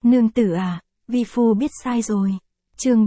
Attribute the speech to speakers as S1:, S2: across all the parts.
S1: Nương tử à, vi phu biết sai rồi. Chương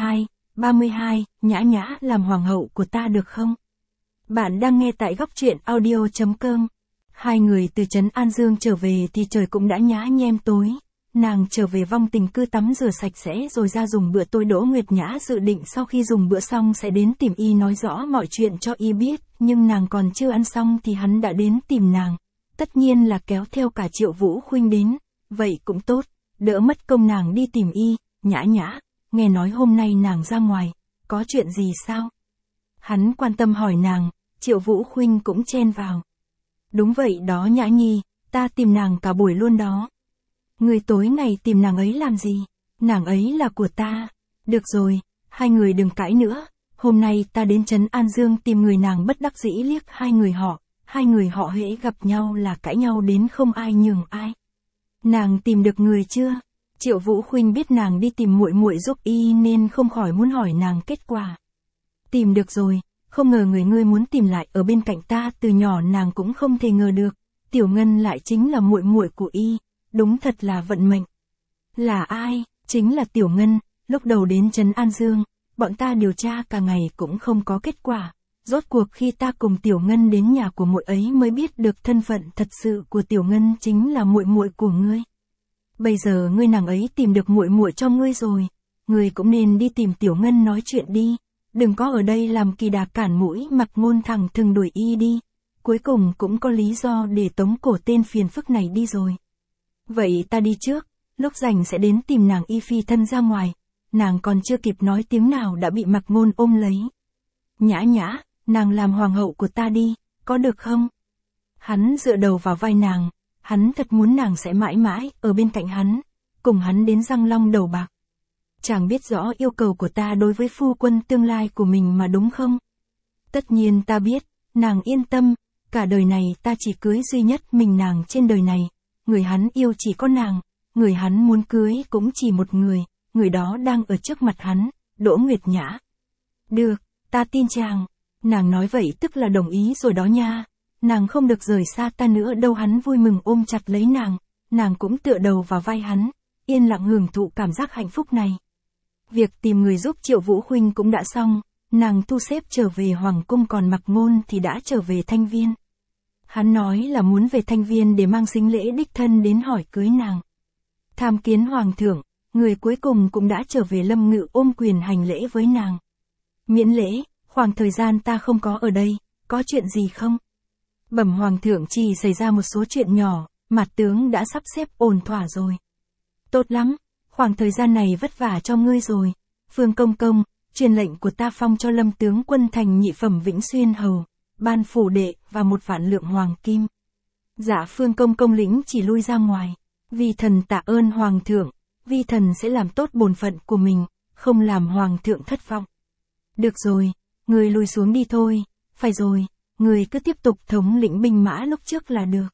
S1: 32, Nhã Nhã làm hoàng hậu của ta được không? Bạn đang nghe tại góc truyện audio.com. Hai người từ trấn An Dương trở về thì trời cũng đã nhá nhem tối. Nàng trở về Vong Tình Cư tắm rửa sạch sẽ rồi ra dùng bữa tối. Đỗ Nguyệt Nhã dự định sau khi dùng bữa xong sẽ đến tìm y nói rõ mọi chuyện cho y biết, nhưng nàng còn chưa ăn xong thì hắn đã đến tìm nàng. Tất nhiên là kéo theo cả Triệu Vũ Khuynh đến, vậy cũng tốt, đỡ mất công nàng đi tìm y. Nhã Nhã, nghe nói hôm nay nàng ra ngoài, có chuyện gì sao? Hắn quan tâm hỏi nàng, Triệu Vũ Khuynh cũng chen vào. Đúng vậy đó Nhã Nhi, ta tìm nàng cả buổi luôn đó. Người tối ngày tìm nàng ấy làm gì? Nàng ấy là của ta. Được rồi, hai người đừng cãi nữa. Hôm nay ta đến trấn An Dương tìm người. Nàng bất đắc dĩ liếc hai người họ hễ gặp nhau là cãi nhau đến không ai nhường ai. Nàng tìm được người chưa? Triệu Vũ Khuynh biết nàng đi tìm muội muội giúp y nên không khỏi muốn hỏi nàng kết quả. Tìm được rồi, không ngờ người ngươi muốn tìm lại ở bên cạnh ta từ nhỏ. Nàng cũng không thể ngờ được, Tiểu Ngân lại chính là muội muội của y, đúng thật là vận mệnh. Là ai? Chính là Tiểu Ngân. Lúc đầu đến trấn An Dương, bọn ta điều tra cả ngày cũng không có kết quả. Rốt cuộc khi ta cùng Tiểu Ngân đến nhà của muội ấy mới biết được thân phận thật sự của Tiểu Ngân chính là muội muội của ngươi. Bây giờ ngươi nàng ấy tìm được muội muội cho ngươi rồi, ngươi cũng nên đi tìm Tiểu Ngân nói chuyện đi, đừng có ở đây làm kỳ đà cản mũi. Mặc Ngôn thẳng thừng đuổi y đi, cuối cùng cũng có lý do để tống cổ tên phiền phức này đi rồi. Vậy ta đi trước, lúc rảnh sẽ đến tìm nàng. Y phi thân ra ngoài, nàng còn chưa kịp nói tiếng nào đã bị Mặc Ngôn ôm lấy. Nhã Nhã, nàng làm hoàng hậu của ta đi, có được không? Hắn dựa đầu vào vai nàng, hắn thật muốn nàng sẽ mãi mãi ở bên cạnh hắn, cùng hắn đến răng long đầu bạc. Chàng biết rõ yêu cầu của ta đối với phu quân tương lai của mình mà đúng không? Tất nhiên ta biết, nàng yên tâm, cả đời này ta chỉ cưới duy nhất mình nàng trên đời này, người hắn yêu chỉ có nàng, người hắn muốn cưới cũng chỉ một người đó đang ở trước mặt hắn, Đỗ Nguyệt Nhã. Được, ta tin chàng. Nàng nói vậy tức là đồng ý rồi đó nha. Nàng không được rời xa ta nữa đâu. Hắn vui mừng ôm chặt lấy nàng cũng tựa đầu vào vai hắn, yên lặng hưởng thụ cảm giác hạnh phúc này. Việc tìm người giúp Triệu Vũ Khuynh cũng đã xong, nàng thu xếp trở về Hoàng Cung, còn Mặc Ngôn thì đã trở về Thanh Viên. Hắn nói là muốn về Thanh Viên để mang sính lễ đích thân đến hỏi cưới nàng. Tham kiến Hoàng thượng, người cuối cùng cũng đã trở về. Lâm Ngự ôm quyền hành lễ với nàng. Miễn lễ, khoảng thời gian ta không có ở đây, có chuyện gì không? Bẩm Hoàng thượng, chỉ xảy ra một số chuyện nhỏ, Mạt tướng đã sắp xếp ổn thỏa rồi. Tốt lắm, khoảng thời gian này vất vả cho ngươi rồi. Phương Công Công, truyền lệnh của ta phong cho Lâm tướng quân thành nhị phẩm Vĩnh Xuyên hầu, ban phủ đệ và 1 vạn lượng hoàng kim. Dạ Phương Công Công lĩnh chỉ lui ra ngoài. Vi thần tạ ơn Hoàng thượng, vi thần sẽ làm tốt bổn phận của mình, không làm Hoàng thượng thất vọng. Được rồi, người lui xuống đi thôi. Phải rồi, người cứ tiếp tục thống lĩnh binh mã lúc trước là được.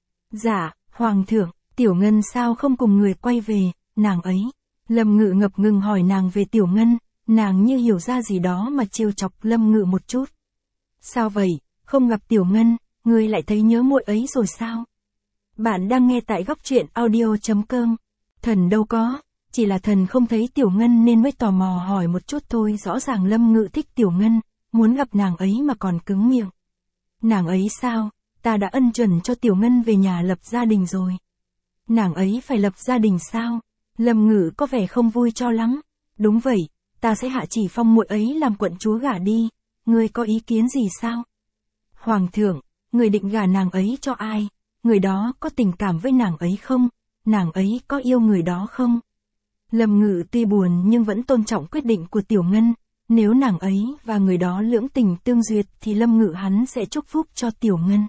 S1: Dạ, Hoàng thượng, Tiểu Ngân sao không cùng người quay về, nàng ấy? Lâm Ngự ngập ngừng hỏi nàng về Tiểu Ngân, nàng như hiểu ra gì đó mà trêu chọc Lâm Ngự một chút. Sao vậy, không gặp Tiểu Ngân, ngươi lại thấy nhớ muội ấy rồi sao? Bạn đang nghe tại góc truyện audio.com. Thần đâu có, chỉ là thần không thấy Tiểu Ngân nên mới tò mò hỏi một chút thôi. Rõ ràng Lâm Ngự thích Tiểu Ngân, muốn gặp nàng ấy mà còn cứng miệng. Nàng ấy sao? Ta đã ân chuẩn cho Tiểu Ngân về nhà lập gia đình rồi. Nàng ấy phải lập gia đình sao? Lâm Ngự có vẻ không vui cho lắm. Đúng vậy, ta sẽ hạ chỉ phong muội ấy làm quận chúa gả đi. Ngươi có ý kiến gì sao? Hoàng thượng, người định gả nàng ấy cho ai? Người đó có tình cảm với nàng ấy không? Nàng ấy có yêu người đó không? Lâm Ngự tuy buồn nhưng vẫn tôn trọng quyết định của Tiểu Ngân. Nếu nàng ấy và người đó lưỡng tình tương duyệt thì Lâm Ngự hắn sẽ chúc phúc cho Tiểu Ngân.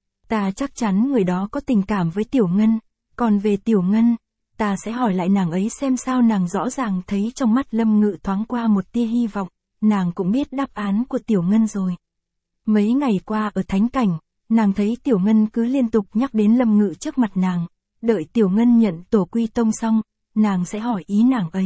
S1: Ta chắc chắn người đó có tình cảm với Tiểu Ngân. Còn về Tiểu Ngân, ta sẽ hỏi lại nàng ấy xem sao. Nàng rõ ràng thấy trong mắt Lâm Ngự thoáng qua một tia hy vọng. Nàng cũng biết đáp án của Tiểu Ngân rồi. Mấy ngày qua ở thánh cảnh, nàng thấy Tiểu Ngân cứ liên tục nhắc đến Lâm Ngự trước mặt nàng. Đợi Tiểu Ngân nhận tổ quy tông xong, nàng sẽ hỏi ý nàng ấy.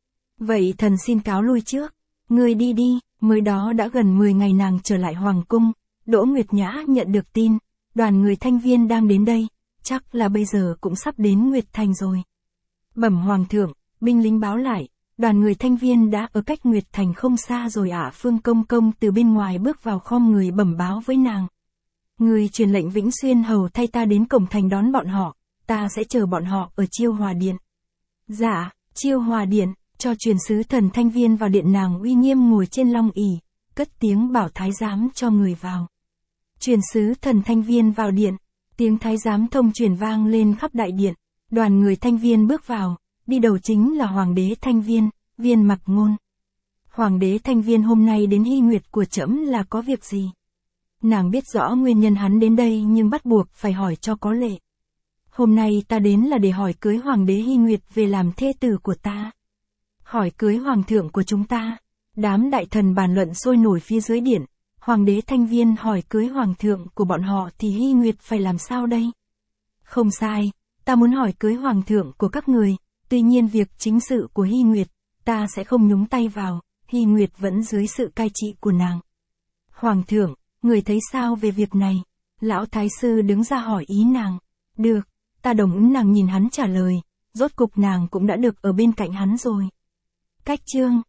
S1: Vậy thần xin cáo lui trước. Ngươi đi đi. Mới đó đã gần 10 ngày nàng trở lại Hoàng Cung. Đỗ Nguyệt Nhã nhận được tin, đoàn người Thanh Viên đang đến đây, chắc là bây giờ cũng sắp đến Nguyệt Thành rồi. Bẩm hoàng thượng, binh lính báo lại, đoàn người Thanh Viên đã ở cách Nguyệt Thành không xa rồi ạ. Phương Công Công từ bên ngoài bước vào khom người bẩm báo với nàng. Người truyền lệnh Vĩnh Xuyên hầu thay ta đến cổng thành đón bọn họ, ta sẽ chờ bọn họ ở Chiêu Hòa Điện. Dạ, Chiêu Hòa Điện, cho truyền sứ thần Thanh Viên vào điện. Nàng uy nghiêm ngồi trên long ỷ, cất tiếng bảo thái giám cho người vào. Truyền sứ thần Thanh Viên vào điện, tiếng thái giám thông truyền vang lên khắp đại điện, đoàn người Thanh Viên bước vào, đi đầu chính là Hoàng đế Thanh Viên, Viên Mặc Ngôn. Hoàng đế Thanh Viên hôm nay đến Hy Nguyệt của trẫm là có việc gì? Nàng biết rõ nguyên nhân hắn đến đây nhưng bắt buộc phải hỏi cho có lệ. Hôm nay ta đến là để hỏi cưới Hoàng đế Hy Nguyệt về làm thê tử của ta. Hỏi cưới Hoàng thượng của chúng ta. Đám đại thần bàn luận sôi nổi phía dưới điện. Hoàng đế Thanh Viên hỏi cưới Hoàng thượng của bọn họ thì Hy Nguyệt phải làm sao đây? Không sai, ta muốn hỏi cưới Hoàng thượng của các người. Tuy nhiên việc chính sự của Hy Nguyệt, ta sẽ không nhúng tay vào. Hy Nguyệt vẫn dưới sự cai trị của nàng. Hoàng thượng, người thấy sao về việc này? Lão thái sư đứng ra hỏi ý nàng. Được, ta đồng ý. Nàng nhìn hắn trả lời, rốt cục nàng cũng đã được ở bên cạnh hắn rồi. Cách chương